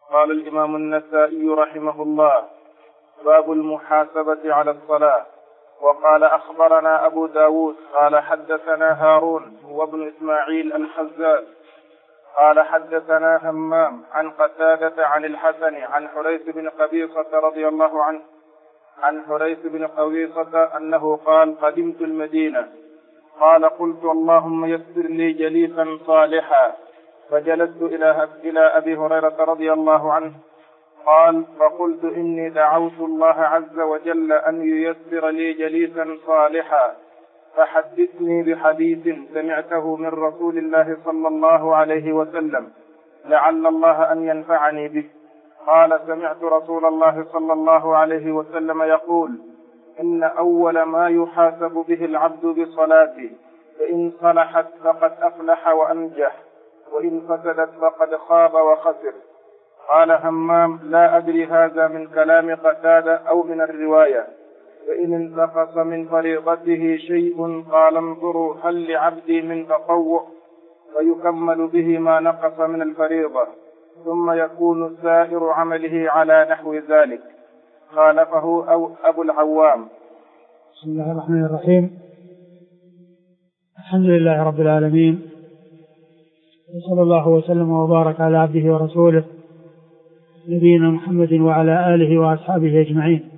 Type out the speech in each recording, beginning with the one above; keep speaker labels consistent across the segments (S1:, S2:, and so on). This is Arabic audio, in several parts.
S1: قال الإمام النسائي رحمه الله: باب المحاسبة على الصلاة. وقال: أخبرنا أبو داود قال حدثنا هارون وابن إسماعيل الحزاز قال حدثنا همام عن قتادة عن الحسن عن حريث بن قبيصة رضي الله عنه عن حريث بن قبيصة أنه قال: قدمت المدينة، قال: قلت اللهم يسر لي جليسا صالحا، فجلست إلى أبي هريرة رضي الله عنه، قال: فقلت إني دعوت الله عز وجل أن ييسر لي جليسا صالحا، فحدثني بحديث سمعته من رسول الله صلى الله عليه وسلم لعل الله أن ينفعني به. قال: سمعت رسول الله صلى الله عليه وسلم يقول: إن أول ما يحاسب به العبد بصلاته، فإن صلحت فقد أفلح وأنجح، وإن فسدت فقد خاب وخسر. قال همام: لا أدري هذا من كلام قتادة أو من الرواية. فإن انتقص من فريضته شيء قال: انظروا هل لعبدي من تطوع، فيكمل به ما نقص من الفريضة، ثم يكون سائر عمله على نحو ذلك. خالفه أبو العوام.
S2: بسم الله الرحمن الرحيم. الحمد لله رب العالمين، وصلى الله وسلم وبارك على عبده ورسوله نبينا محمد وعلى آله وأصحابه أجمعين.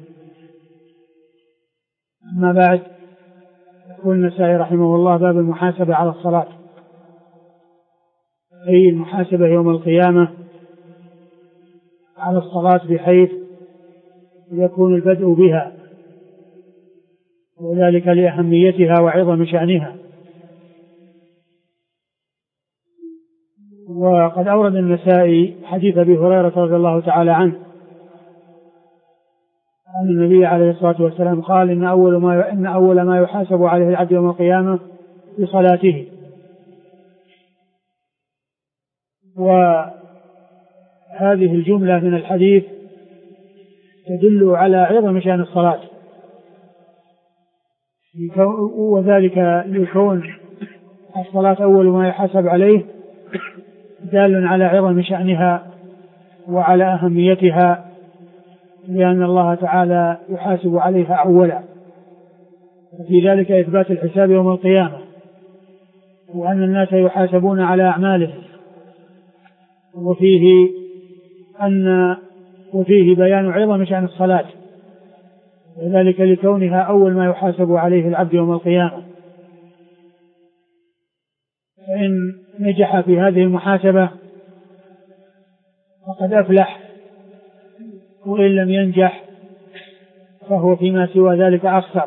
S2: أما بعد، يقول النسائي رحمه الله: باب المحاسبة على الصلاة، أي المحاسبة يوم القيامة على الصلاة، بحيث يكون البدء بها، وذلك لأهميتها وعظم شأنها. وقد أورد النسائي حديث أبي هريرة رضي الله تعالى عنه أن النبي عليه الصلاة والسلام قال: إن أول ما يحاسب عليه العبد يوم القيامة بصلاته. وهذه الجملة من الحديث تدل على عظم شأن الصلاة، وذلك لكون الصلاة أول ما يحاسب عليه دال على عظم شأنها وعلى أهميتها، لأن الله تعالى يحاسب عليها أولا، وفي ذلك إثبات الحساب يوم القيامة، وأن الناس يحاسبون على أعمالهم، وفيه بيان عظم شأن الصلاة، وذلك لكونها أول ما يحاسب عليه العبد يوم القيامة. فإن نجح في هذه المحاسبة فقد أفلح، وإن لم ينجح فهو فيما سوى ذلك أخسر.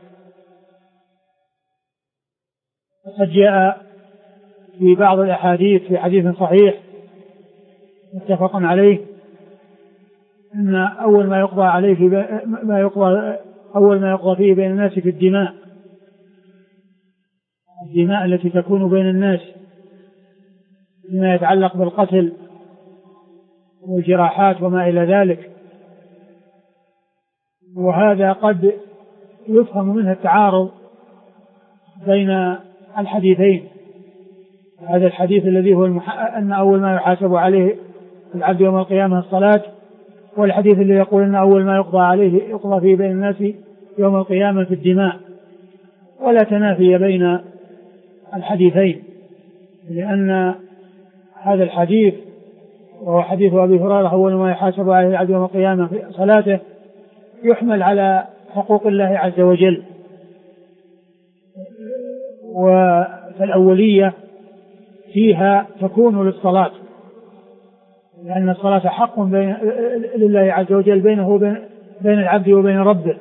S2: وقد جاء في بعض الأحاديث في حديث صحيح متفق عليه أن أول ما يقضى فيه بين الناس في الدماء التي تكون بين الناس فيما يتعلق بالقتل والجراحات وما إلى ذلك. وهذا قد يفهم منه التعارض بين الحديثين، هذا الحديث الذي هو أن أول ما يحاسب عليه العبد يوم القيامة الصلاة، والحديث الذي يقول أن أول ما يقضى فيه بين الناس يوم القيامة في الدماء. ولا تنافي بين الحديثين، لأن هذا الحديث وهو حديث أبي هريرة أول ما يحاسب عليه العبد يوم القيامة في صلاته يحمل على حقوق الله عز وجل، فالأولية فيها تكون للصلاة، لأن الصلاة حق لله عز وجل بينه وبين العبد وبين ربه،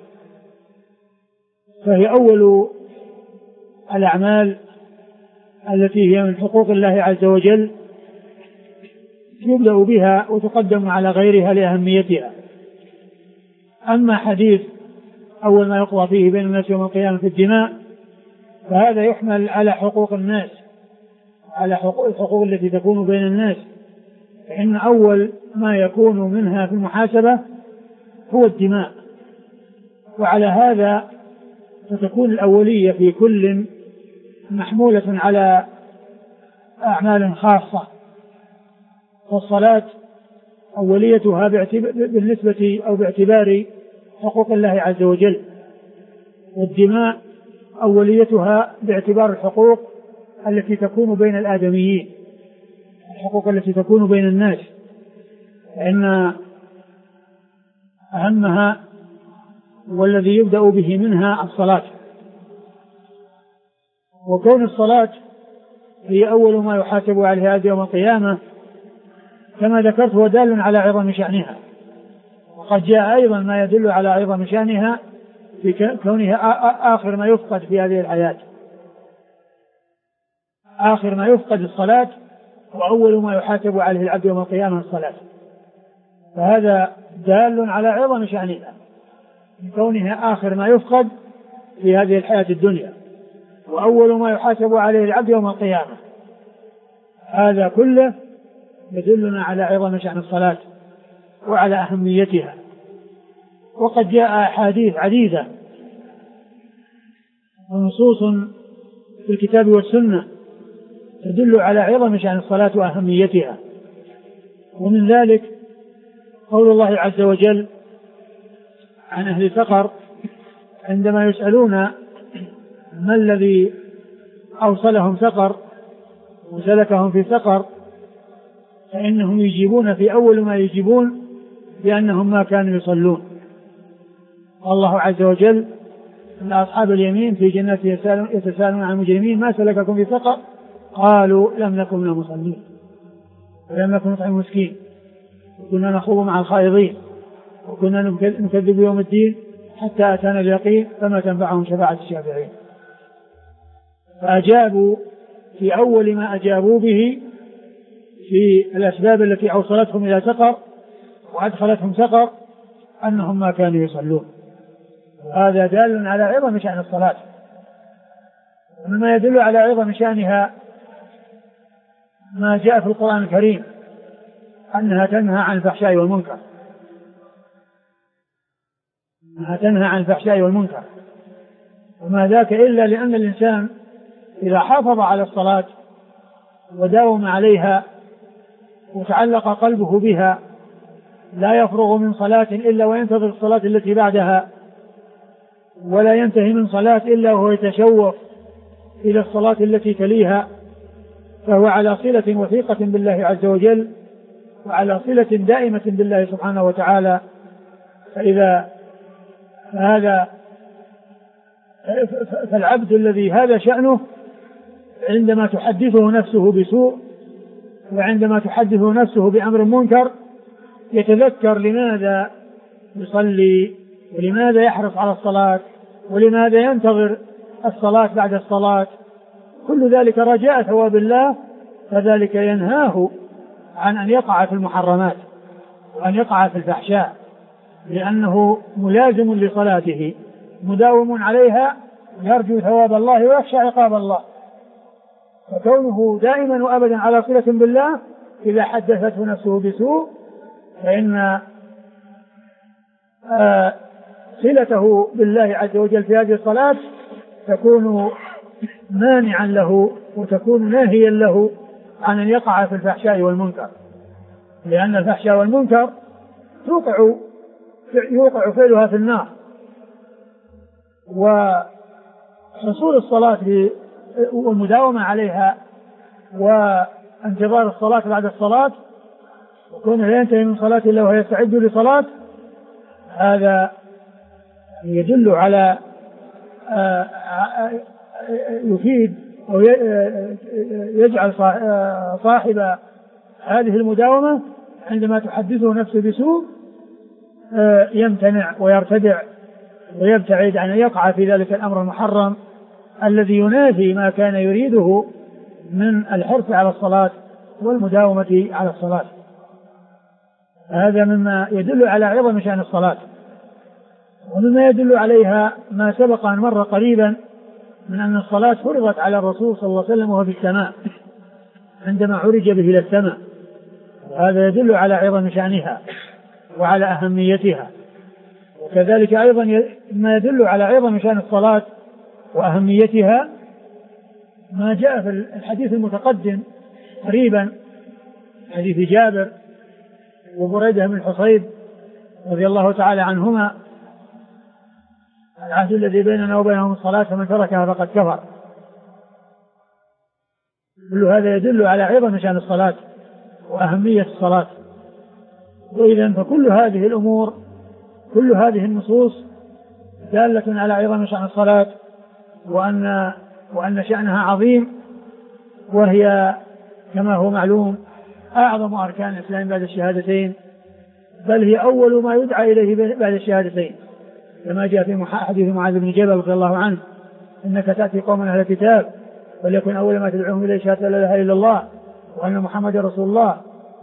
S2: فهي أول الأعمال التي هي من حقوق الله عز وجل يبدأ بها وتقدم على غيرها لأهميتها. أما حديث أول ما يقضى فيه بين الناس يوم القيامة في الدماء فهذا يحمل على حقوق الناس، على الحقوق التي تكون بين الناس، فإن أول ما يكون منها في المحاسبة هو الدماء. وعلى هذا فتكون الأولية في كل محمولة على أعمال خاصة، والصلاة أوليتها بالنسبة أو باعتبار حقوق الله عز وجل، والدماء أوليتها باعتبار الحقوق التي تكون بين الآدميين، الحقوق التي تكون بين الناس، فإن أهمها والذي يبدأ به منها الصلاة. وكون الصلاة هي أول ما يحاسب عليه هذا يوم القيامة كما ذكرت هو دال على عظم شأنها، وقد جاء أيضا ما يدل على عظم شأنها في كونها آخر ما يفقد في هذه الحياة، آخر ما يفقد الصلاة، وأول ما يحاسب عليه العبد يوم القيامة الصلاة، فهذا دال على عظم شأنها كونها آخر ما يفقد في هذه الحياة الدنيا، وأول ما يحاسب عليه العبد يوم القيامة. هذا كله يدلنا على عظم شأن الصلاة وعلى أهميتها. وقد جاء أحاديث عديدة ونصوص في الكتاب والسنة تدل على عظم شأن الصلاة وأهميتها، ومن ذلك قول الله عز وجل عن أهل سقر عندما يسألون ما الذي أوصلهم سقر وسلكهم في سقر، فإنهم يجيبون في أول ما يجيبون بأنهم ما كانوا يصلون. الله عز وجل أن أصحاب اليمين في جنات يتساءلون عن المجرمين ما سلككم في سقر قالوا لم نكن من المصلين ولم نكن نطعم المسكين وكنا نخوض مع الخائضين وكنا نكذب يوم الدين حتى أتانا اليقين فما تنفعهم شفاعة الشافعين. فأجابوا في أول ما أجابوا به في الأسباب التي أوصلتهم إلى سقر وأدخلتهم سقر أنهم ما كانوا يصلون. هذا دال على عظم شأن الصلاة. ومما يدل على عظم شأنها ما جاء في القرآن الكريم أنها تنهى عن الفحشاء والمنكر، أنها تنهى عن الفحشاء والمنكر، وما ذاك إلا لأن الإنسان إذا حافظ على الصلاة وداوم عليها وتعلق قلبه بها لا يفرغ من صلاة إلا وينتظر الصلاة التي بعدها، ولا ينتهي من صلاة إلا وهو يتشوف إلى الصلاة التي تليها، فهو على صلة وثيقة بالله عز وجل وعلى صلة دائمة بالله سبحانه وتعالى. فالعبد الذي هذا شأنه عندما تحدثه نفسه بسوء وعندما تحدثه نفسه بأمر منكر يتذكر لماذا يصلي ولماذا يحرص على الصلاة ولماذا ينتظر الصلاة بعد الصلاة، كل ذلك رجاء ثواب الله، فذلك ينهاه عن أن يقع في المحرمات وأن يقع في الفحشاء، لأنه ملازم لصلاته مداوم عليها يرجو ثواب الله ويخشى عقاب الله. فكونه دائما وأبدا على صلة بالله إذا حدثته نفسه بسوء فإن صلته بالله عز وجل في هذه الصلاة تكون مانعا له وتكون ناهيا له عن أن يقع في الفحشاء والمنكر، لأن الفحشاء والمنكر يوقع فعلها في النار. وحصول الصلاة والمداومة عليها وانتظار الصلاة بعد الصلاة وكونه لا ينتهي من صلاة إلا وهو يستعد لصلاة، هذا يدل على يفيد أو يجعل صاحب هذه المداومة عندما تحدثه نفسه بسوء يمتنع ويرتدع ويبتعد عن أن يقع في ذلك الأمر المحرم الذي ينافي ما كان يريده من الحرص على الصلاة والمداومة على الصلاة. هذا مما يدل على عظم شأن الصلاة. ومما يدل عليها ما سبق أن مر قريبا من أن الصلاة فرضت على الرسول صلى الله عليه وسلم وهو في السماء عندما عرج به إلى السماء، هذا يدل على عظم شأنها وعلى أهميتها. وكذلك أيضا ما يدل على عظم شأن الصلاة وأهميتها ما جاء في الحديث المتقدم قريبا حديث جابر وبريدة بن الحصيب رضي الله تعالى عنهما: العهد الذي بيننا وبينهم الصلاة فمن تركها فقد كفر. كل هذا يدل على عظم شأن الصلاة وأهمية الصلاة. وإذن فكل هذه الأمور، كل هذه النصوص دالة على عظم شأن الصلاة وأن شأنها عظيم، وهي كما هو معلوم أعظم أركان الإسلام بعد الشهادتين، بل هي أول ما يدعى إليه بعد الشهادتين، كما جاء في حديث معاذ بن جبل رضي الله عنه: إنك تأتي قوما أهل الكتاب وليكن أول ما تدعوهم إليه شهادة لا إله إلا الله وأن محمد رسول الله،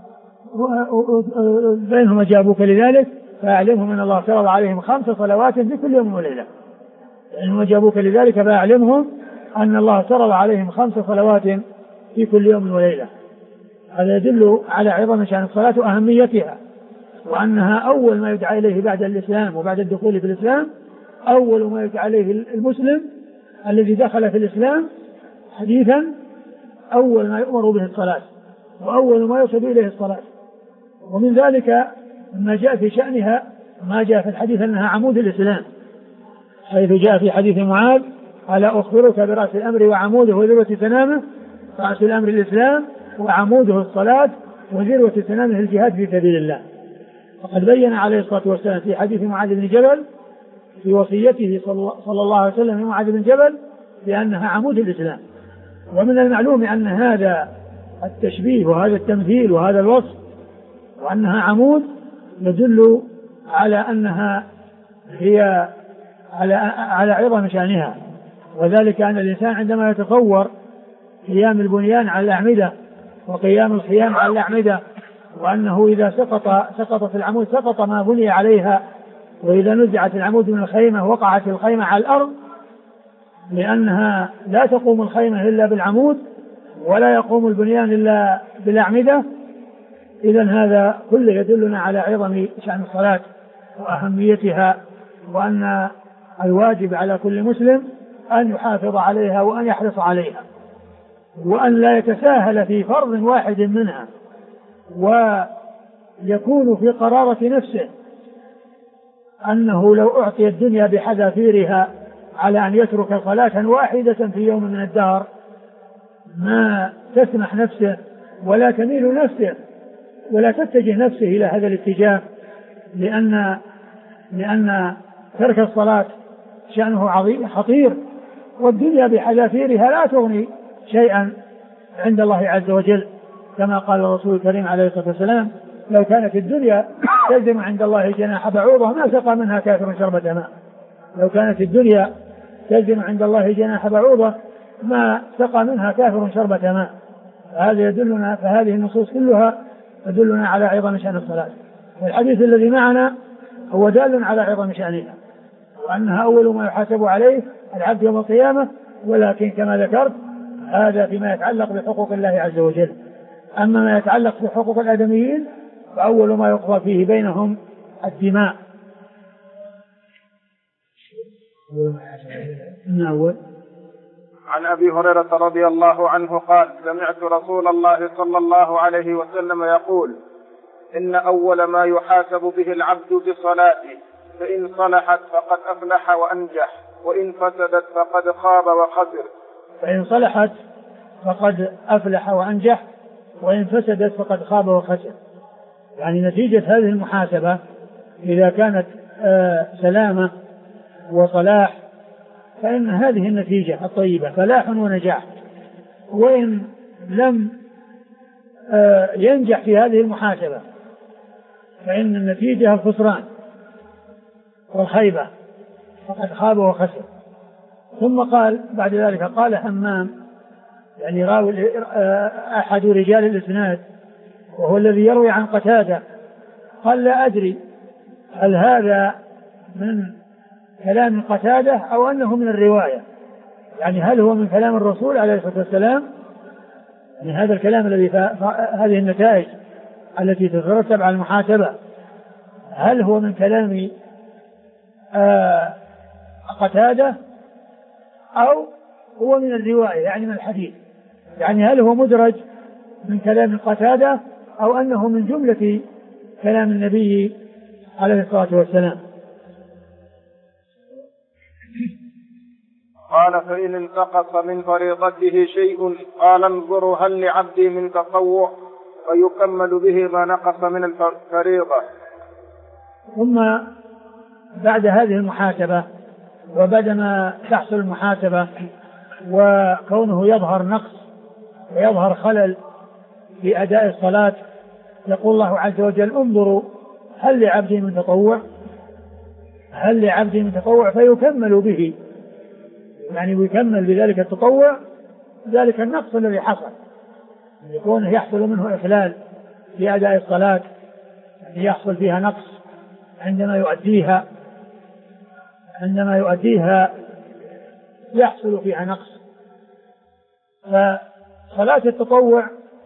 S2: بينهم أجابوك لذلك فأعلمهم أن الله فرض عليهم 5 صلوات في كل يوم وليلة. بينهم أجابوك لذلك فأعلمهم أن الله فرض عليهم 5 صلوات في كل يوم وليلة. هذا يدل على عظم شأن الصلاة وأهميتها، وأنها أول ما يدعى إليه بعد الإسلام وبعد الدخول في الإسلام. أول ما يدعى إليه المسلم الذي دخل في الإسلام حديثا أول ما يؤمر به الصلاة، وأول ما يوصل إليه الصلاة. ومن ذلك ما جاء في شأنها ما جاء في الحديث أنها عمود الإسلام، حيث جاء في حديث معاذ: ألا أخبرك برأس الأمر وعموده وذروة سنامه؟ رأس الأمر الإسلام وعموده الصلاة وذروة سنامه الجهاد في سبيل الله. فقد بين عليه الصلاة والسلام في حديث معاذ بن جبل في وصيته صلى الله عليه وسلم لمعاذ بن جبل بأنها عمود الإسلام. ومن المعلوم أن هذا التشبيه وهذا التمثيل وهذا الوصف وأنها عمود يدل على أنها هي على عظم شأنها، وذلك أن الإنسان عندما يتصور قيام البنيان على الأعمدة وقيام الخيام على الأعمدة، وأنه إذا سقطت العمود سقط ما بني عليها، وإذا نزعت العمود من الخيمة وقعت الخيمة على الأرض، لأنها لا تقوم الخيمة إلا بالعمود ولا يقوم البنيان إلا بالأعمدة. إذن هذا كله يدلنا على عظم شأن الصلاة وأهميتها، وأن الواجب على كل مسلم أن يحافظ عليها وأن يحرص عليها، وأن لا يتساهل في فرض واحد منها، ويكون في قرارة نفسه أنه لو أعطي الدنيا بحذافيرها على أن يترك صلاة واحدة في يوم من الدهر ما تسمح نفسه ولا تميل نفسه ولا تتجه نفسه إلى هذا الاتجاه، لأن ترك الصلاة شأنه عظيم خطير، والدنيا بحذافيرها لا تغني شيئا عند الله عز وجل، كما قال الرسول الكريم عليه الصلاة والسلام: لو كانت الدنيا تلزم عند الله جناح بعوضة ما سقى منها كافر شربة ماء. لو كانت الدنيا تلزم عند الله جناح بعوضة ما سقى منها كافر شربة ماء. هذا يدلنا، فهذه النصوص كلها تدلنا على عظم شأن الصلاة، والحديث الذي معنا هو دال على عظم شأنها، وأنها أول ما يحاسب عليه العبد يوم القيامة. ولكن كما ذكرت هذا فيما يتعلق بحقوق الله عز وجل. أما ما يتعلق بحقوق الآدميين فأول ما يقضى فيه بينهم الدماء.
S1: عن أبي هريرة رضي الله عنه قال: سمعت رسول الله صلى الله عليه وسلم يقول: إن أول ما يحاسب به العبد بصلاته، فإن صلحت فقد أفلح وأنجح، وإن فسدت فقد خاب وخسر.
S2: فإن صلحت فقد أفلح وأنجح، وإن فسدت فقد خاب وخسر. يعني نتيجة هذه المحاسبة إذا كانت سلامة وصلاح فإن هذه النتيجة الطيبة فلاح ونجاح. وإن لم ينجح في هذه المحاسبة فإن النتيجة الخسران والخيبة، فقد خاب وخسر. ثم قال بعد ذلك: قال همام، يعني راوي أحد رجال الإسناد وهو الذي يروي عن قتادة، قال: لا أدري هل هذا من كلام قتادة أو أنه من الرواية، يعني هل هو من كلام الرسول عليه الصلاة والسلام، يعني هذا الكلام الذي هذه النتائج التي تترتب على المحاسبة هل هو من كلام قتادة أو هو من الرواية يعني من الحديث، يعني هل هو مدرج من كلام قتادة أو أنه من جملة كلام النبي عليه الصلاة والسلام.
S1: قال فإن انتقص من فريضته شيء قال انظروا هل لعبدي من تطوع فيكمل به ما نقص من الفريضة.
S2: ثم بعد هذه المحاسبة وبعدما تحصل المحاسبة وكونه يظهر نقص ويظهر خلل في أداء الصلاة يقول الله عز وجل انظروا هل لعبدي من تطوع، هل لعبدي من تطوع فيكمل به، يعني ويكمل بذلك التطوع ذلك النقص الذي حصل، يكون يحصل منه إخلال في أداء الصلاة، يعني يحصل فيها نقص عندما يؤديها يحصل فيها نقص. فصلاة التطوع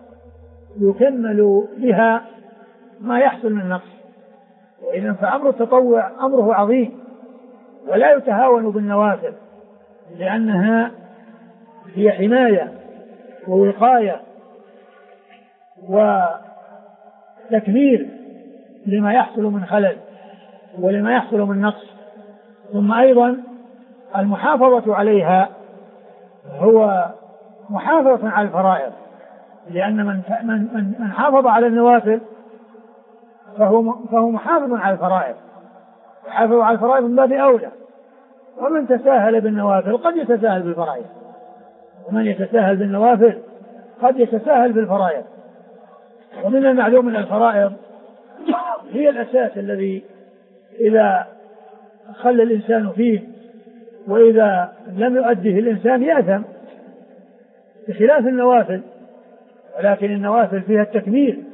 S2: يكمل بها ما يحصل من نقص، وإذن فأمر التطوع أمره عظيم ولا يتهاون بالنوافل، لأنها هي حماية ووقاية وتكميل لما يحصل من خلل ولما يحصل من نقص. ثم أيضا المحافظة عليها هو محافظة على الفرائض، لأن من حافظ على النوافل فهو محافظ على الفرائض، يحافظ على الفرائض من باب أولى. ومن تساهل بالنوافل قد يتساهل بالفرائض، ومن يتساهل بالنوافل قد يتساهل بالفرائض. ومن المعلوم أن الفرائض هي الأساس الذي إذا خلى الإنسان فيه وإذا لم يؤديه الإنسان يأثم، بخلاف النوافل. ولكن النوافل فيها التكميل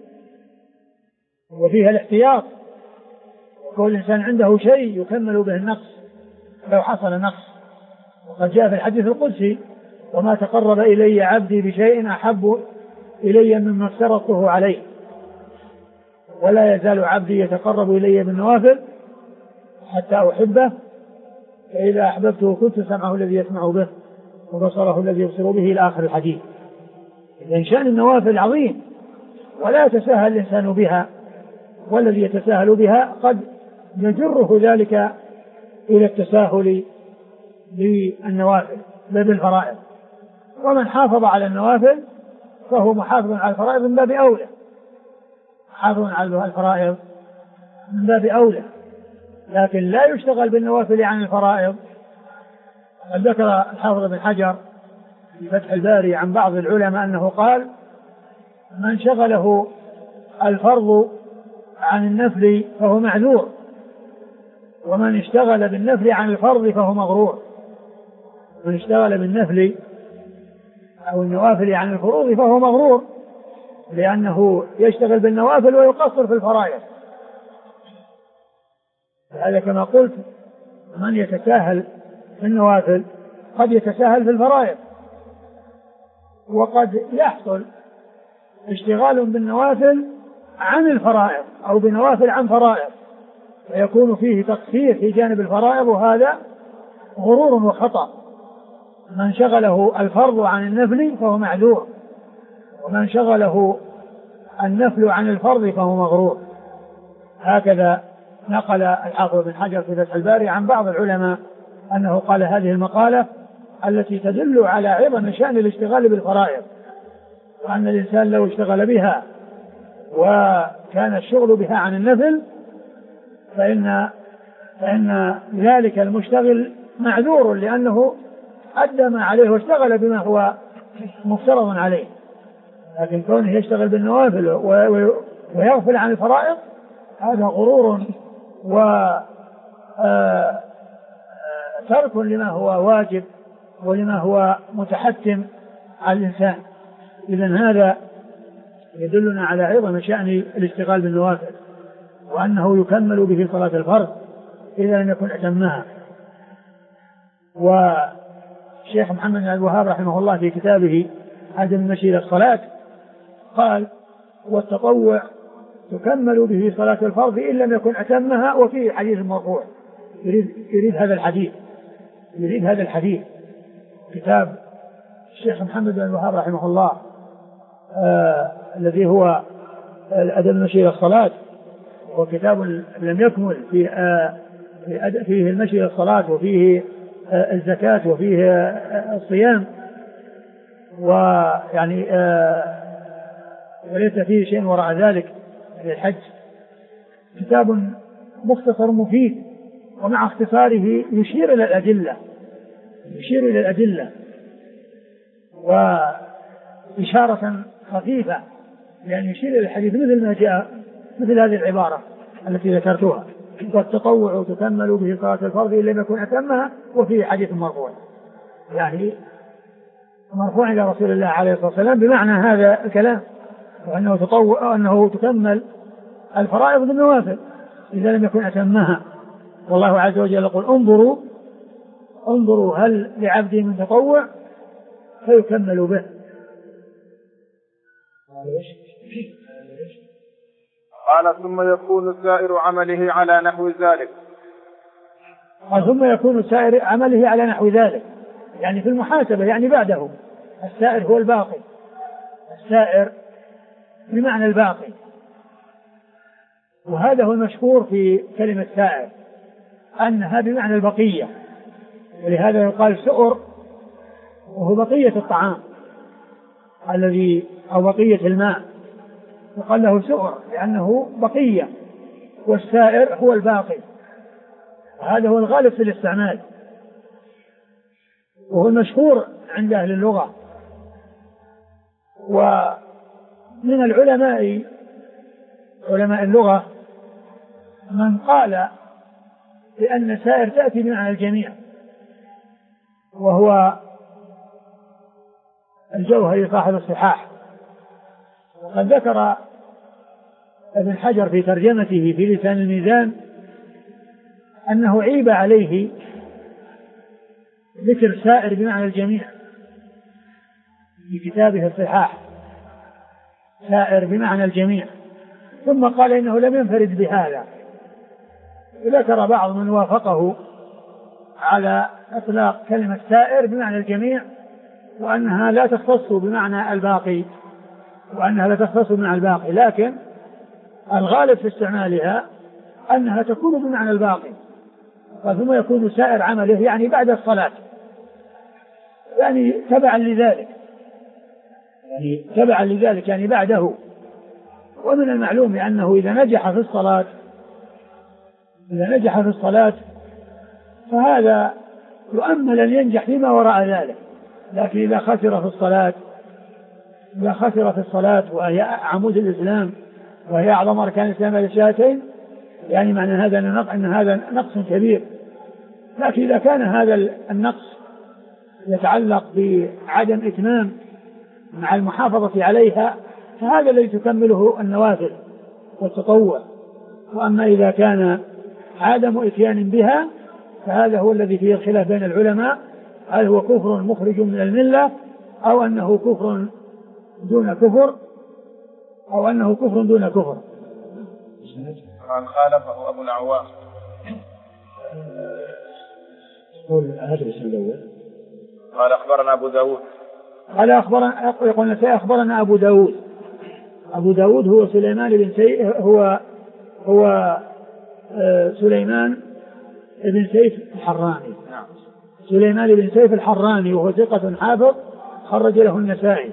S2: وفيها الاحتياط، وكل إنسان عنده شيء يكمل به النقص لو حصل نقص. وقد جاء في الحديث القدسي وما تقرب إلي عبدي بشيء أحب إلي مما افترضته عليه، ولا يزال عبدي يتقرب إلي بالنوافل حتى أحبه، فإذا أحببته كنت سمعه الذي يسمع به وبصره الذي يبصر به إلى آخر الحديث. إذن شأن النوافل عظيم ولا يتساهل الإنسان بها، والذي يتساهل بها قد يجره ذلك إلى التساهل بالنوافل بالفرائض. ومن حافظ على النوافل فهو محافظ على الفرائض من باب أولى، محافظ على الفرائض من باب أولى، لكن لا يشتغل بالنوافل عن الفرائض. قد ذكر الحافظ بن حجر في فتح الباري عن بعض العلماء أنه قال من شغله الفرض عن النفل فهو معذور، ومن اشتغل بالنفل عن الفرض فهو مغرور. من اشتغل بالنفل أو النوافل عن الفروض فهو مغرور، لأنه يشتغل بالنوافل ويقصر في الفرائض. هذا كما قلت من يتساهل في النوافل قد يتساهل في الفرائض، وقد يحصل اشتغال بالنوافل عن الفرائض أو بنوافل عن فرائض، ويكون فيه تقصير في جانب الفرائض، وهذا غرور وخطأ. من شغله الفرض عن النفل فهو معذور، ومن شغله النفل عن الفرض فهو مغرور. هكذا نقل الحافظ بن حجر في فتح الباري عن بعض العلماء أنه قال هذه المقالة التي تدل على عظم شأن الاشتغال بالفرائض، وأن الإنسان لو اشتغل بها وكان الشغل بها عن النفل فإن ذلك المشتغل معذور، لأنه أدى ما عليه واشتغل بما هو مفترض عليه. لكن كونه يشتغل بالنوافل ويغفل عن الفرائض هذا غرور وترك لما هو واجب ولما هو متحتم على الإنسان. إذن هذا يدلنا على عظم شأن الاشتغال بالنوافل، وأنه يكمل به صلاة الفرض إذا لم يكن أتمها. والشيخ محمد بن عبد الوهاب رحمه الله في كتابه هدي المشي إلى الصلاة قال والتطوع تكمل به صلاة الفرض إن لم يكن أتمها. وفيه حديث مرفوع يريد هذا الحديث كتاب الشيخ محمد بن عبد الوهاب رحمه الله الذي هو أدب المشي إلى الصلاة، هو كتاب لم يكمل فيه المشي إلى الصلاة، وفيه الزكاة، وفيه الصيام، ويعني وليس فيه شيء وراء ذلك للحج. كتاب مختصر مفيد، ومع اختصاره يشير إلى الأدلة وإشارة خفيفة، يعني يشير إلى الحديث مثل ما جاء، مثل هذه العبارة التي ذكرتها: والتطوع تكمل به صلاة الفرض إن لم يكن أتمها. وفيه حديث مرفوع، يعني مرفوع إلى رسول الله عليه الصلاة والسلام بمعنى هذا الكلام، وأنه تطوع، أنه تكمل الفرائض بالنوافل إذا لم يكن أتمها. والله عز وجل يقول: انظروا هل لعبدي من تطوع فيكمل به.
S1: قال: ثم يكون سائر عمله على نحو ذلك.
S2: ثم يكون سائر عمله على نحو ذلك، يعني في المحاسبة، يعني بعده. السائر هو الباقي، السائر بمعنى الباقي، وهذا هو المشهور في كلمة سائر، أنها بمعنى البقية، ولهذا يقال سؤر، وهو بقية الطعام الذي أو بقية الماء، يقال له سؤر لأنه بقية، والسائر هو الباقي. هذا هو الغالب في الاستعمال، وهو المشهور عند أهل اللغة. ومن علماء اللغة من قال بأن سائر تأتي بمعنى الجميع، وهو الجوهري صاحب الصحاح. وقد ذكر ابن حجر في ترجمته في لسان الميزان أنه عيب عليه ذكر سائر بمعنى الجميع في كتابه الصحاح، سائر بمعنى الجميع، ثم قال إنه لم ينفرد بهذا. وذكر بعض من وافقه على إطلاق كلمة سائر بمعنى الجميع، وأنها لا تختص بمعنى الباقي، لكن الغالب في استعمالها أنها تكون بمعنى الباقي. ثم يكون سائر عمله يعني بعد الصلاة، يعني تبعا لذلك يعني بعده. ومن المعلوم أنه إذا نجح في الصلاة فهذا يؤمل أن ينجح فيما وراء ذلك. لكن إذا خسر في الصلاة وهي عمود الإسلام وهي أعظم أركان الإسلام الشهادتين، يعني معنى هذا أن هذا نقص كبير. لكن إذا كان هذا النقص يتعلق بعدم إتمام مع المحافظة عليها، فهذا الذي تكمله النوافل والتطوع. وأما إذا كان عدم إتيان بها فهذا هو الذي فيه الخلاف بين العلماء، هل هو كفر مخرج من الملة أو أنه كفر دون كفر
S1: من خالفه أبو العوام. قال: أخبرنا أبو داود.
S2: يقول أخبرنا أبو داود هو سليمان بن سيف، هو سليمان بن سيف الحراني.
S1: نعم.
S2: سليمان بن سيف الحراني، وهو ثقة حافظ، خرج له النسائي.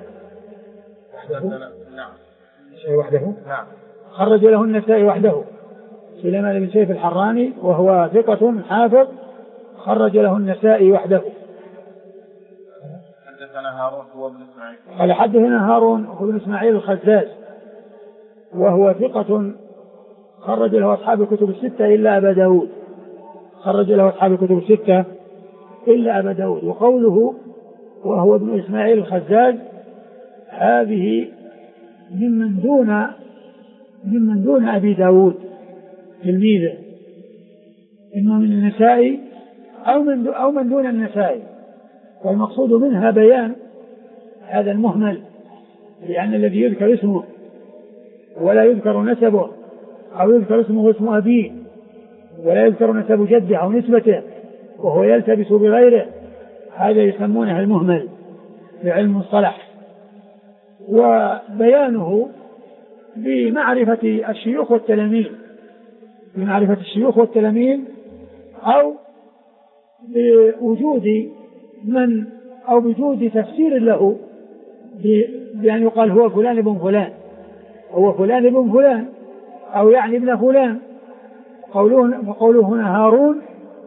S1: نعم.
S2: وحده.
S1: نعم.
S2: خرج له النسائي وحده. سليمان بن سيف الحراني وهو ثقة حافظ، خرج له النسائي وحده.
S1: حدثنا هارون هو ابن إسماعيل.
S2: قال: حدثنا هارون هو ابن إسماعيل الخزاز، وهو ثقة خرج له أصحاب الكتب الستة إلا أبا داود. وقوله وهو ابن إسماعيل الخزاز هذه ممن دون أبي داود تلميذه، إما من النسائي أو من دون النسائي. والمقصود منها بيان هذا المهمل، لأن الذي يذكر اسمه ولا يذكر نسبه، أو يذكر اسمه واسم أبيه ولا يذكر نسب جده أو نسبته وهو يلتبس بغيره، هذا يسمونه المهمل في علم المصطلح. وبيانه بمعرفة الشيوخ والتلاميذ بمعرفة الشيوخ والتلاميذ، أو بوجود من أو بوجود تفسير له بأن يقال هو فلان ابن فلان، هو فلان ابن فلان، أو يعني ابن فلان. وقوله هنا هارون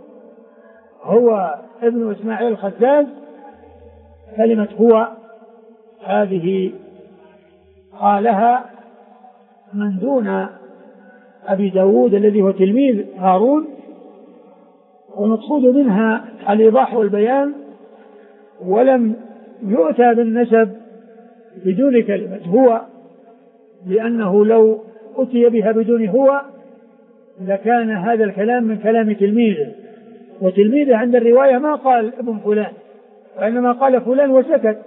S2: هو ابن إسماعيل الخزاز. كلمة هو هذه قالها من دون أبي داود الذي هو تلميذ هارون، ومقصود منها الإيضاح والبيان، ولم يؤتى بالنسب بدون كلمة هو، لأنه لو أتي بها بدون هو لكان هذا الكلام من كلام تلميذه، وتلميذه عند الرواية ما قال ابن فلان، وإنما قال فلان وسكت.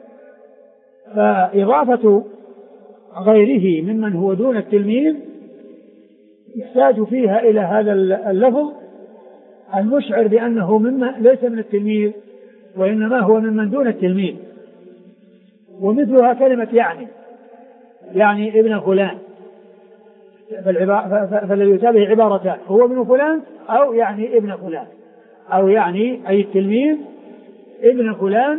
S2: فإضافة غيره ممن هو دون التلميذ يحتاج فيها إلى هذا اللفظ المشعر بأنه ليس من التلميذ، وإنما هو ممن دون التلميذ. ومثلها كلمة يعني ابن فلان، فالذي يتابع عبارتان: هو ابن فلان أو يعني ابن فلان، أو يعني أي التلميذ ابن فلان.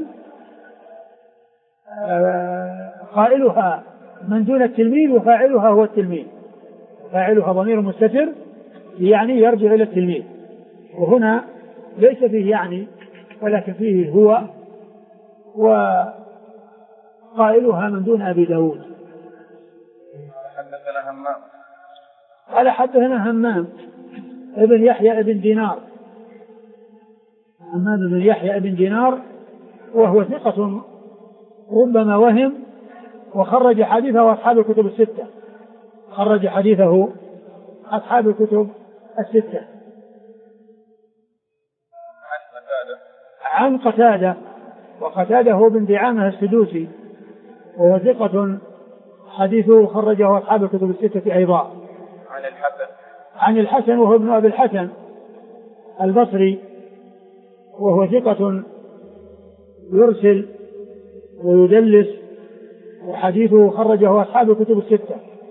S2: قائلها من دون التلميذ وفاعلها هو التلميذ، فاعلها ضمير مستتر يعني يرجع إلى التلميذ، وهنا ليس فيه يعني ولكن فيه هو، وقائلها من دون أبي داود.
S1: حدثنا همام
S2: قال حدثنا همام ابن يحيى ابن دينار، همام بن يحيى ابن دينار، وهو ثقة ربما وهم، وخرج حديثه أصحاب الكتب الستة، خرج حديثه أصحاب الكتب الستة. عن قتادة، وقتادة هو بن دعامة السدوسي، وهو ثقة حديثه خرجه أصحاب الكتب الستة أيضا. عن الحسن وهو ابن أبي الحسن البصري، وهو ثقة يرسل ويدلس، وحديثه خرجه أصحاب الكتب الستة.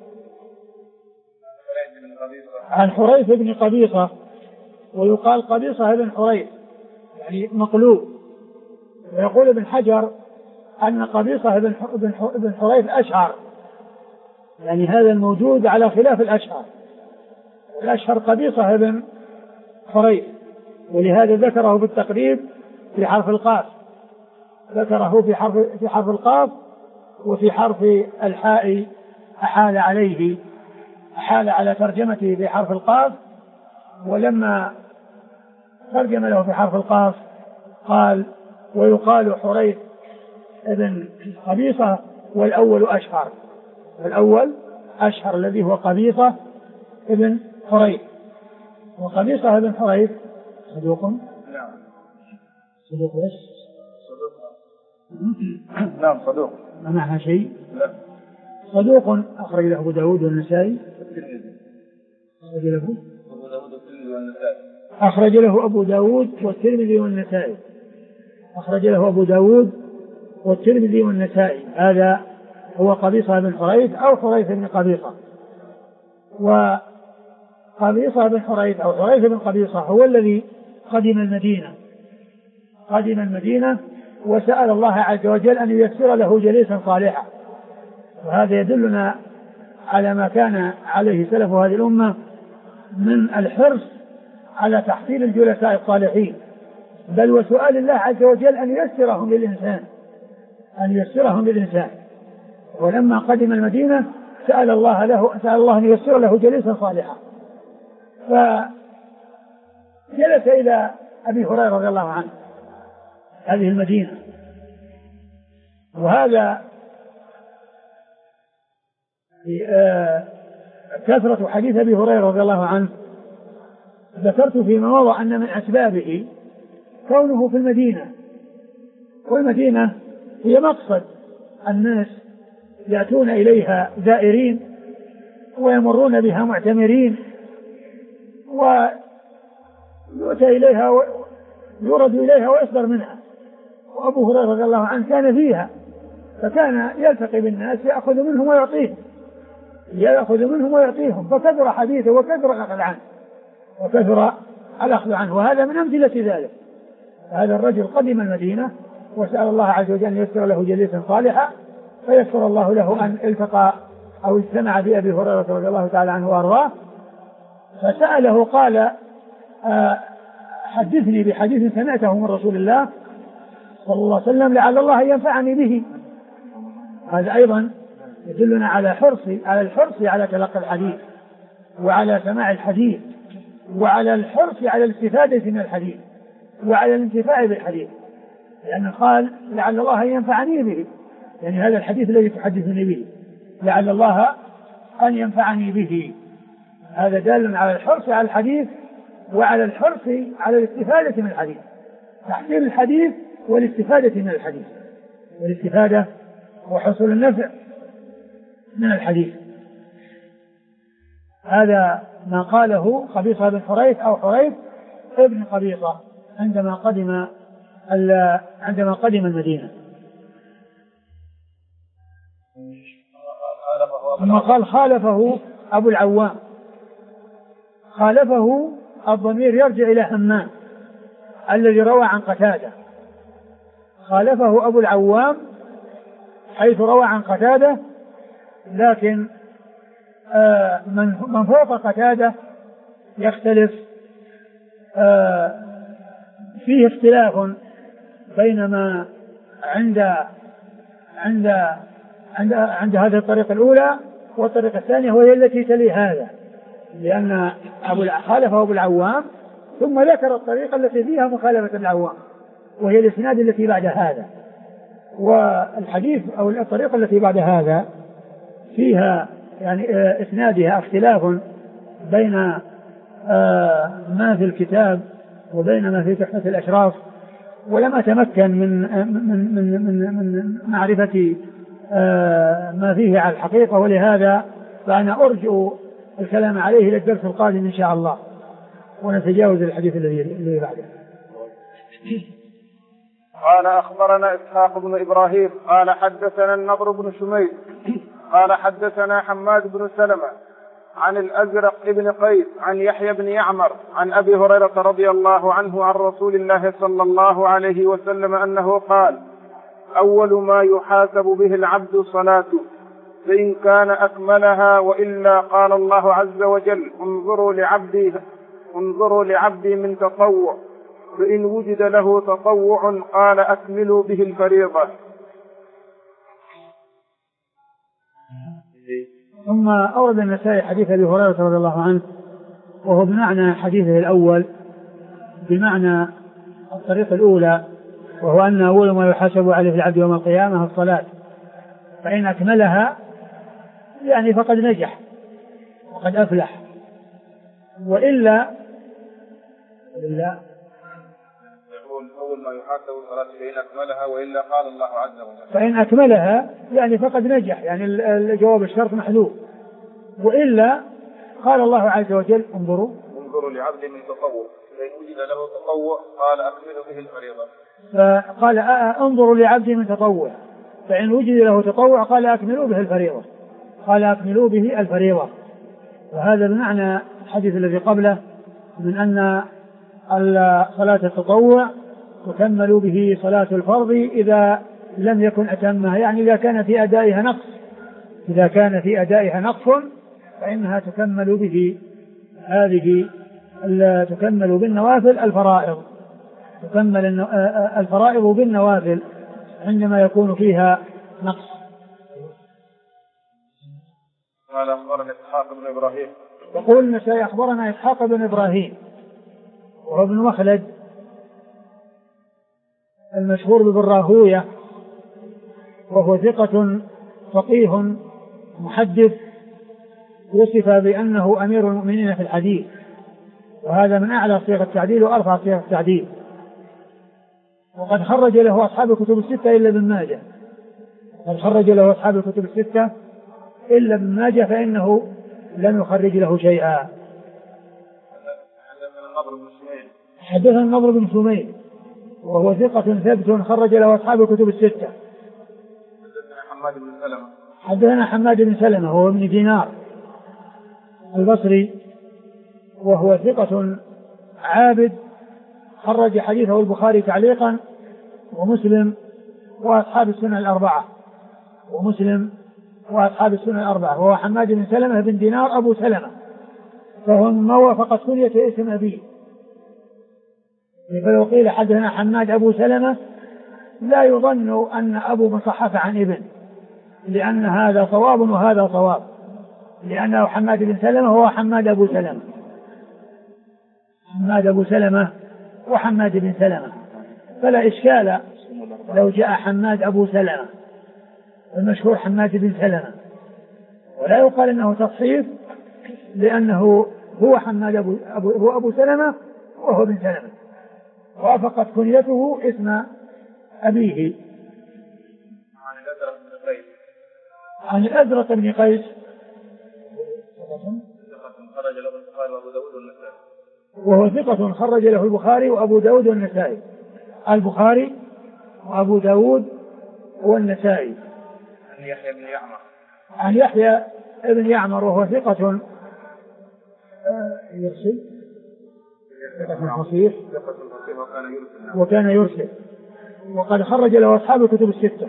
S2: عن حريث بن قبيصة، ويقال قبيصة بن حريث يعني مقلوب، ويقول ابن حجر أن قبيصة بن حريث أشهر، يعني هذا الموجود على خلاف الأشهر قبيصة بن حريث، ولهذا ذكره بالتقريب في حرف القاف، ذكره في حرف القاف، وفي حرف الحاء أحال عليه، أحال على ترجمته في حرف القاف، ولما ترجم له في حرف القاف قال: ويقال حريث ابن قبيصة والأول أشهر، الأول أشهر الذي هو قبيصة ابن حريث. وقبيصة ابن حريث صدوق، صدوق ايش؟
S1: نعم صدوق،
S2: ما معها شيء؟
S1: لا،
S2: صدوق أخرج له أبو داود والنسائي، أخرج له أبو داود والترمذي والنسائي، أخرج له أبو داود والترمذي والنسائي. هذا هو قبيصة بن حريث أو حريث بن قبيصة. وقبيصة بن حريث أو حريث بن قبيصة هو الذي قدم المدينة وسأل الله عز وجل أن ييسر له جليسا صالحا، وهذا يدلنا على ما كان عليه سلف هذه الأمة من الحرص على تحصيل الجلساء الصالحين، بل وسؤال الله عز وجل أن ييسرهم للإنسان. ولما قدم المدينة سأل الله أن ييسر له جليسا صالحا، فجلس إلى أبي هريرة رضي الله عنه هذه المدينة. وهذا كثرة حديث أبي هريرة رضي الله عنه ذكرت في مواضع أن من أسبابه كونه في المدينة، والمدينة هي مقصد الناس يأتون إليها زائرين ويمرون بها معتمرين، ويؤتى إليها ويورد إليها ويصدر منها. وأبو هريرة رضي الله عنه كان فيها، فكان يلتقي بالناس يأخذ منهم يأخذ منهم ويعطيهم، فكثر حديثه وكثر الأخذ عنه، وهذا من أمثلة ذلك. هذا الرجل قدم المدينة وسأل الله عز وجل أن ييسر له جليسا صالحا، فيسر الله له أن التقى أو اجتمع بأبي هريرة رضي الله تعالى عنه وأرضاه، فسأله قال حدثني بحديث سمعته من رسول الله صلى الله عليه وسلم لعل الله ينفعني به. هذا أيضا يدلنا على الحرص على تلقي الحديث وعلى سماع الحديث وعلى الحرص على الاستفادة من الحديث وعلى الانتفاع بالحديث، لأنه قال لعل الله ينفعني به، يعني هذا الحديث الذي تحدثني به لعل الله أن ينفعني به. هذا دال على الحرص على الحديث وعلى الحرص على الاستفادة من الحديث، تحصيل الحديث والاستفادة من الحديث، والاستفادة وحصول النفع من الحديث. هذا ما قاله قبيصة بن حريث أو حريث ابن قبيصة عندما قدم المدينة. ثم قال خالفه أبو العوام. خالفه الضمير يرجع إلى همام الذي روى عن قتادة. خالفه أبو العوام حيث روى عن قتادة، لكن من فوق قتادة يختلف، فيه اختلاف بين ما عند هذه الطريقة الأولى والطريقة الثانية، وهي التي تلي هذا، لأن خالفه أبو العوام ثم ذكر الطريقة التي فيها مخالفة العوام وهي الإسناد التي بعد هذا. والحديث أو الطريقة التي بعد هذا فيها يعني إسنادها اختلاف بين ما في الكتاب وبين ما في تحفة الأشراف، ولم أتمكن من معرفة ما فيه على الحقيقة، ولهذا فأنا أرجو الكلام عليه للدرس القادم إن شاء الله، ونتجاوز الحديث الذي بعده.
S1: قال أخبرنا إسحاق بن إبراهيم قال حدثنا النضر بن شميل قال حدثنا حماد بن سلمة عن الأزرق بن قيس عن يحيى بن يعمر عن أبي هريرة رضي الله عنه عن رسول الله صلى الله عليه وسلم أنه قال: أول ما يحاسب به العبد صلاته، فإن كان أكملها وإلا قال الله عز وجل: انظروا لعبدي من تطوع، فإن وجد له تطوع قال أكملوا به الفريضة.
S2: ثم أورد النسائي حديث أبي هريرة رضي الله عنه، وهو بمعنى حديثه الأول، بمعنى الطريقة الأولى، وهو أن أول ما يحاسب عليه العبد يوم القيامة الصلاة، فإن أكملها يعني فقد نجح وقد أفلح، وإلا
S1: أول ما يحاسب الصلاة فإن أكملها وإلا قال الله عز وجل.
S2: فإن أكملها يعني فقد نجح، يعني الجواب الشرط محذوف، وإلا قال الله عز وجل: انظروا
S1: لعبد من تطوع، فإن وجد له تطوع قال أكملوا به الفريضة.
S2: فقال انظروا لعبد من تطوع، فإن وجد له تطوع قال أكملوا به الفريضة، قال أكملوا به الفريضة. وهذا بمعنى الحديث الذي قبله من أن صلاة التطوع تكمل به صلاة الفرض إذا لم يكن أتمها، يعني إذا كان في أدائها نقص فإنها تكمل به، هذه تكمل بالنوافل الفرائض، تكمل الفرائض بالنوافل عندما يكون فيها نقص.
S1: قال أخبرنا إسحاق بن إبراهيم.
S2: يقول النسائي: أخبرنا إسحاق بن إبراهيم وهو ابن مخلد المشهور ببراهوية، وهو ثقة فقيه محدث، وصف بأنه أمير المؤمنين في الحديث، وهذا من أعلى صيغ التعديل وأرفع صيغ التعديل، وقد خرج له أصحاب الكتب الستة إلا ابن ماجه، فإنه لم يخرج له شيئا. حدثنا النضر بن شميل وهو ثقة ثبت خرج له أصحاب الكتب الستة. حدثنا حماد بن سلمة وهو ابن دينار البصري وهو ثقة عابد، خرج حديثه البخاري تعليقا ومسلم وأصحاب السنة الأربعة، وهو حماد بن سلمة بن دينار أبو سلمة، فهو من موافقة كنية اسم أبيه. فلو قيل حدثنا حماد أبو سلمة لا يظن أن أبو مصحف عن ابن، لأن هذا صواب وهذا صواب، لأنه حماد بن سلمة هو حماد أبو سلمة، حماد أبو سلمة وحماد بن سلمة، فلا إشكال لو جاء حماد أبو سلمة، المشهور حماد بن سلمة، ولا يقال أنه تصحيف، لأنه هو حماد أبو سلمة وهو بن سلمة، وافقت كنيته اسم أبيه. عن الأزرق بن قيس وهو ثقة خرج له البخاري وأبو داود والنسائي، البخاري وأبو داود والنسائي. عن يحيى بن يعمر وهو ثقة يرسل، ثقة فصيح وكان يرسل، وقد خرج له أصحاب الكتب الستة،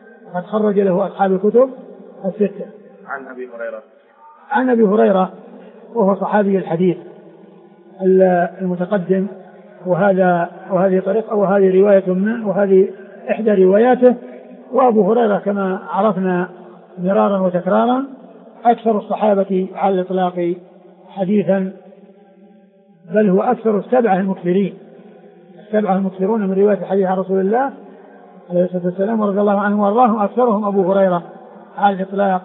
S2: عن أبي هريرة وهو صحابي الحديث المتقدم، وهذه طريقة وهذه رواية منه وهذه إحدى رواياته. وأبو هريرة كما عرفنا مرارا وتكرارا أكثر الصحابة على الإطلاق حديثا، بل هو أكثر السبعة المكثرون من رواية الحديث عن رسول الله عليه الصلاة والسلام ورضي الله عنه وارضاهم، أكثرهم أبو هريرة على الإطلاق.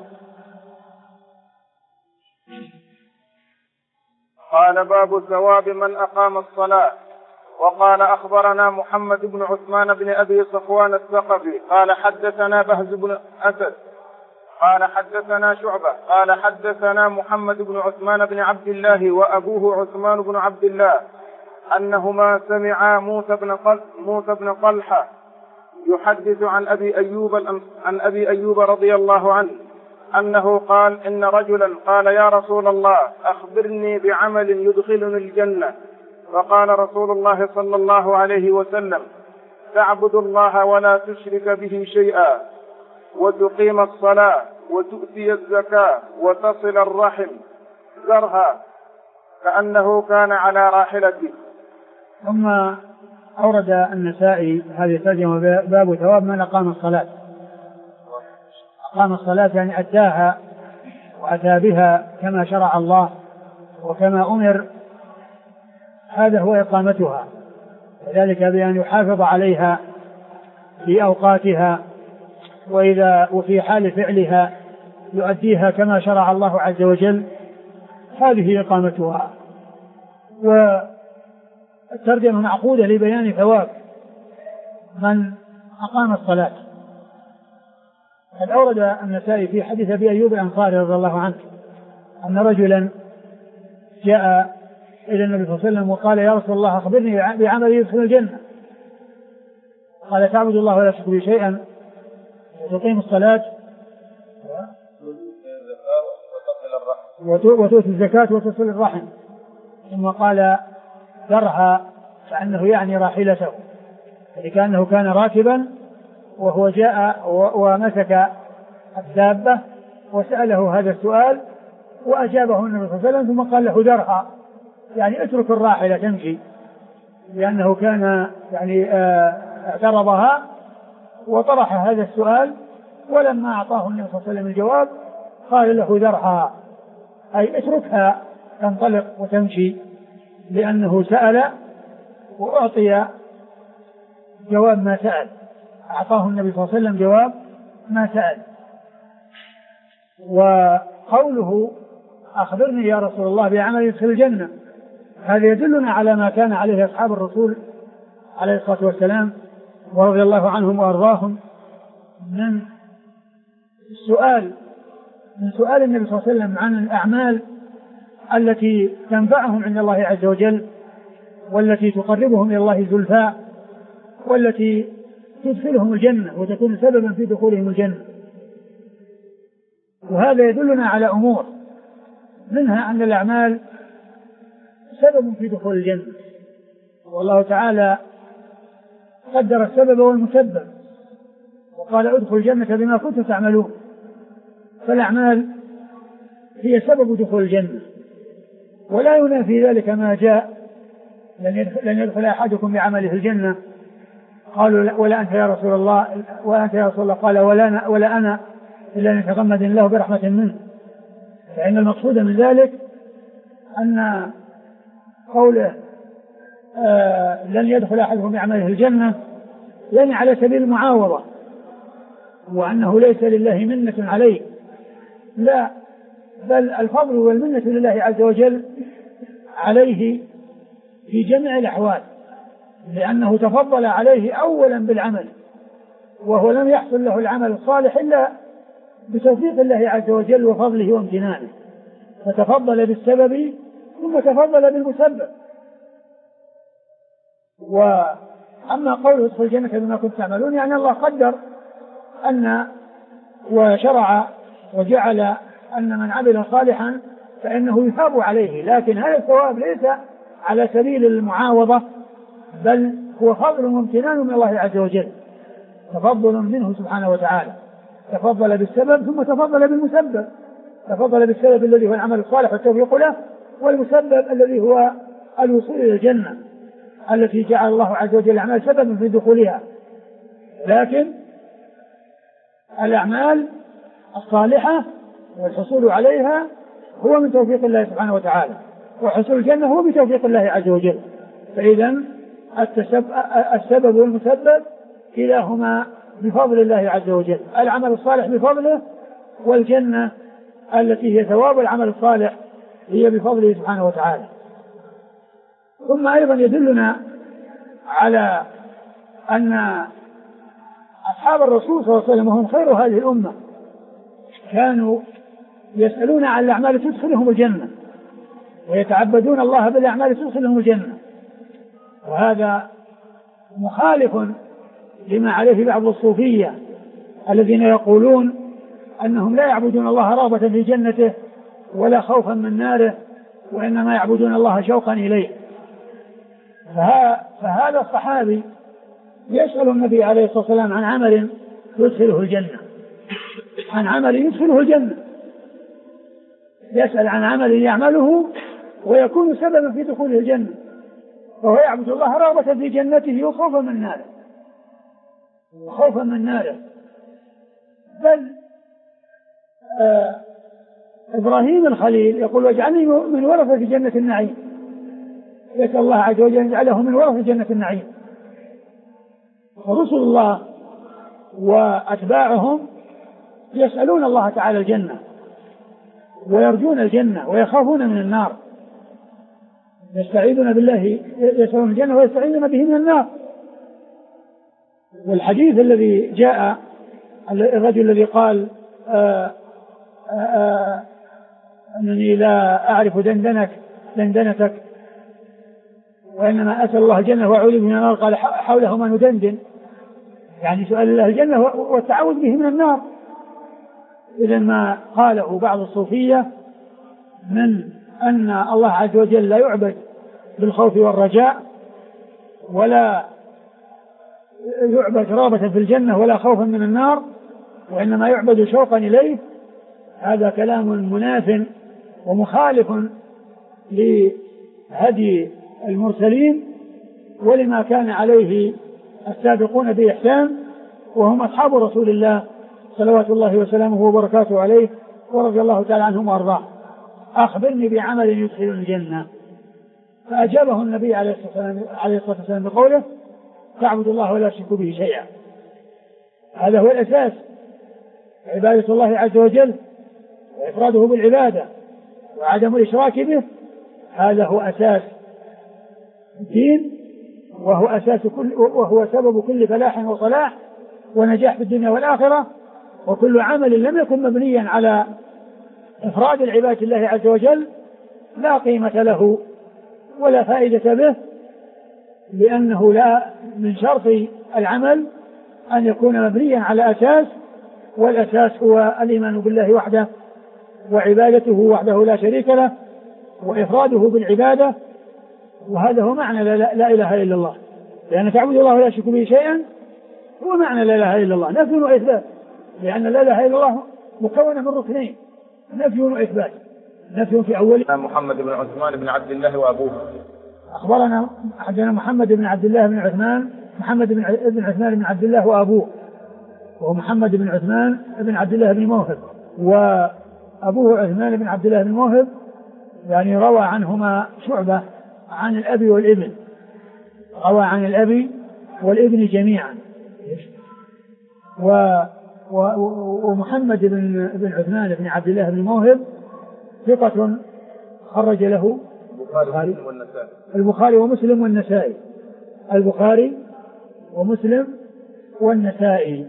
S1: قال باب ثواب من أقام الصلاة. وقال أخبرنا محمد بن عثمان بن أبي صفوان الثقفي قال حدثنا بهز بن أسد قال حدثنا شعبة قال حدثنا محمد بن عثمان بن عبد الله وأبوه عثمان بن عبد الله أنهما سمعا موسى بن طلحة يحدث عن أبي أيوب رضي الله عنه أنه قال إن رجلا قال يا رسول الله أخبرني بعمل يدخلني الجنة، فقال رسول الله صلى الله عليه وسلم تعبد الله ولا تشرك به شيئا وتقيم الصلاة وتؤتي الزكاة وتصل الرحم ذرها كأنه كان على راحلته.
S2: ثم أورد النسائي هذه الترجمة باب ثواب من أقام الصلاة. أقام الصلاة يعني أداها وأتى بها كما شرع الله وكما أمر، هذا هو إقامتها، وذلك بأن يحافظ عليها في أوقاتها، وفي حال فعلها يؤديها كما شرع الله عز وجل، هذه إقامتها. والترجمة معقودة لبيان ثواب من أقام الصلاة. قد أورد النسائي في حديث أبي أيوب الأنصاري رضي الله عنه أن رجلا جاء إلى النبي صلى الله عليه وسلم وقال يا رسول الله أخبرني بعمل يدخل الجنة، قال تعبد الله ولا تشرك به شيئا وتقيم الصلاة وتؤتي الزكاة وتصل الرحم، ثم قال ذرها فأنه يعني راحلته، لكأنه كان راكبا وهو جاء ومسك الدابة وسأله هذا السؤال وأجابه النبي صلى الله عليه وسلم، ثم قال له ذرها يعني اترك الراحلة تمشي، لأنه كان يعني اعترضها وطرح هذا السؤال، ولما أعطاه النبي صلى الله عليه وسلم الجواب قال له ذرها أي اتركها تنطلق وتمشي، لأنه سأل وأعطي جواب ما سأل، أعطاه النبي صلى الله عليه وسلم جواب ما سأل. وقوله أخبرني يا رسول الله بعمل يدخل الجنة، هذا يدلنا على ما كان عليه أصحاب الرسول عليه الصلاة والسلام ورضي الله عنهم وأرضاهم من سؤال النبي صلى الله عليه وسلم عن الأعمال التي تنفعهم عند الله عز وجل، والتي تقربهم إلى الله زلفى، والتي تدخلهم الجنة وتكون سببا في دخولهم الجنة. وهذا يدلنا على أمور، منها أن الأعمال سبب في دخول الجنة، والله تعالى قدر السبب والمسبب وقال ادخل الجنة بما كنتم تعملون، فالأعمال هي سبب دخول الجنة، ولا ينافي ذلك ما جاء لن يدخل أحدكم بعمله الجنة. قالوا ولا أنت يا رسول الله، قال ولا أنا إلا أن يتغمد الله برحمة منه. فإن المقصود من ذلك أن قوله لن يدخل أحدكم بعمله الجنة يعني على سبيل المعاوضة، وأنه ليس لله منة عليه، لا، بل الفضل والمنة لله عز وجل عليه في جميع الأحوال، لأنه تفضل عليه أولا بالعمل، وهو لم يحصل له العمل الصالح إلا بتوفيق الله عز وجل وفضله وامتنانه، فتفضل بالسبب ثم تفضل بالمسبب. وأما قوله ادخل الجنة بما كنتم تعملون، يعني الله قدر أن وشرع وجعل أن من عمل صالحا فإنه يثاب عليه، لكن هذا الثواب ليس على سبيل المعاوضة، بل هو فضل وامتنان من الله عز وجل، تفضل منه سبحانه وتعالى، تفضل بالسبب ثم تفضل بالمسبب، تفضل بالسبب الذي هو العمل الصالح والتوفيق له، والمسبب الذي هو الوصول إلى الجنة التي جعل الله عز وجل الأعمال سببا في دخولها. لكن الأعمال الصالحة والحصول عليها هو من توفيق الله سبحانه وتعالى، وحصول الجنة هو بتوفيق الله عز وجل. فإذا السبب والمسبب كلاهما بفضل الله عز وجل، العمل الصالح بفضله، والجنة التي هي ثواب العمل الصالح هي بفضله سبحانه وتعالى. ثم أيضا يدلنا على أن أصحاب الرسول صلى الله عليه وسلم وهم خير هذه الأمة كانوا يسألون عن الأعمال تدخلهم الجنة، ويتعبدون الله بالأعمال تدخلهم الجنة، وهذا مخالف لما عليه بعض الصوفية الذين يقولون أنهم لا يعبدون الله رغبة في جنته ولا خوفا من ناره، وإنما يعبدون الله شوقا إليه. فهذا الصحابي يسأل النبي عليه الصلاة والسلام عن عمل يدخله الجنة، عن عمل يدخله الجنة، يسأل عن عمل يعمله ويكون سببا في دخوله الجنة، وهو يعبد الله رغبة في جنته وخوفا من ناره، خوفا من ناره. بل إبراهيم الخليل يقول واجعلني من ورثة جنة النعيم، يسأل الله عز وجل أن يجعله من ورثة جنة النعيم. ورسل الله وأتباعهم يسألون الله تعالى الجنة ويرجون الجنة ويخافون من النار، يستعيذون بالله، يسألون الجنة ويستعيذون به من النار. والحديث الذي جاء الرجل الذي قال أنني لا أعرف دندنتك وإنما أسأل الله الجنة وأعوذ من النار، قال حوله ما ندندن، يعني سؤال الله الجنة والتعوذ به من النار. إذا ما قاله بعض الصوفية من أن الله عز وجل لا يعبد بالخوف والرجاء، ولا يعبد رغبة في الجنة ولا خوفا من النار، وإنما يعبد شوقا إليه، هذا كلام مناف ومخالف لهدي المرسلين ولما كان عليه السابقون بإحسان، وهم أصحاب رسول الله صلوات الله وسلامه وبركاته عليه ورضي الله تعالى عنهم وأرضاه. أخبرني بعمل يدخل الجنة، فأجابه النبي عليه الصلاة والسلام بقوله تعبد الله ولا تشرك به شيئا. هذا هو الأساس، عبادة الله عز وجل وإفراده بالعبادة وعدم الإشراك به، هذا هو أساس الدين، وهو سبب كل فلاح وصلاح ونجاح في الدنيا والآخرة. وكل عمل لم يكن مبنيا على إفراد العبادة الله عز وجل لا قيمة له ولا فائدة به، لأنه لا من شرط العمل أن يكون مبنيا على أساس، والأساس هو الإيمان بالله وحده وعبادته وحده لا شريك له وإفراده بالعبادة. وهذا هو معنى لا إله إلا الله، لأن تعبد الله ولا تشرك به شيئا هو معنى لا إله إلا الله، نفي وإثبات، لأن لا إله إلا الله مكونة من ركنين، نفي وإثبات. نفي في أول
S1: محمد بن عثمان بن عبد الله وأبوه.
S2: أخبرنا حدثنا محمد بن عبد الله بن عثمان، محمد بن عثمان بن عبد الله وأبوه، وهو محمد بن عثمان بن عبد الله بن موهب، وأبوه عثمان بن عبد الله بن موهب، يعني روى عنهما شعبة عن الأب والابن، روى عن الأب والابن جميعا. ومحمد بن عثمان بن عبد الله بن موهب ثقة خرج له البخاري ومسلم والنسائي، البخاري ومسلم والنسائي.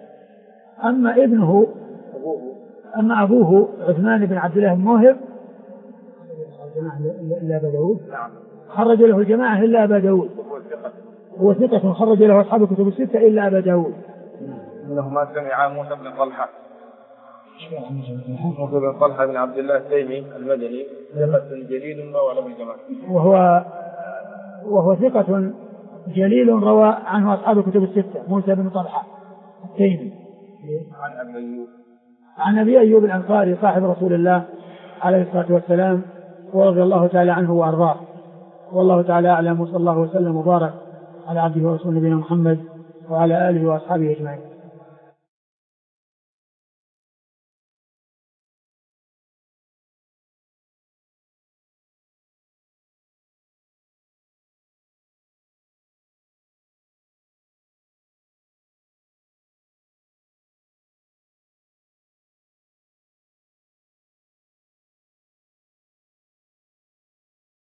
S2: أما أبوه عثمان بن عبد الله بن موهب إلا أبا داود، خرج له الجماعة إلا أبا داود، هو ثقة خرج له أصحاب الكتب الستة إلا أبا داود.
S1: إنه ما سمع موسى بن طلحة، موسى بن طلحة بن عبد الله التيمي المدني، ثقة جليل روى له الجماعة،
S2: وهو ثقة جليل روى عنه أصحاب الكتب الستة، موسى بن طلحة التيمي. عن أبي أيوب الأنصاري صاحب رسول الله عليه الصلاة والسلام، ورضي الله تعالى عنه وأرضاه. والله تعالى أعلم، وصلى الله وسلم وبارك على عبده ورسوله نبينا محمد وعلى آله وأصحابه أجمعين.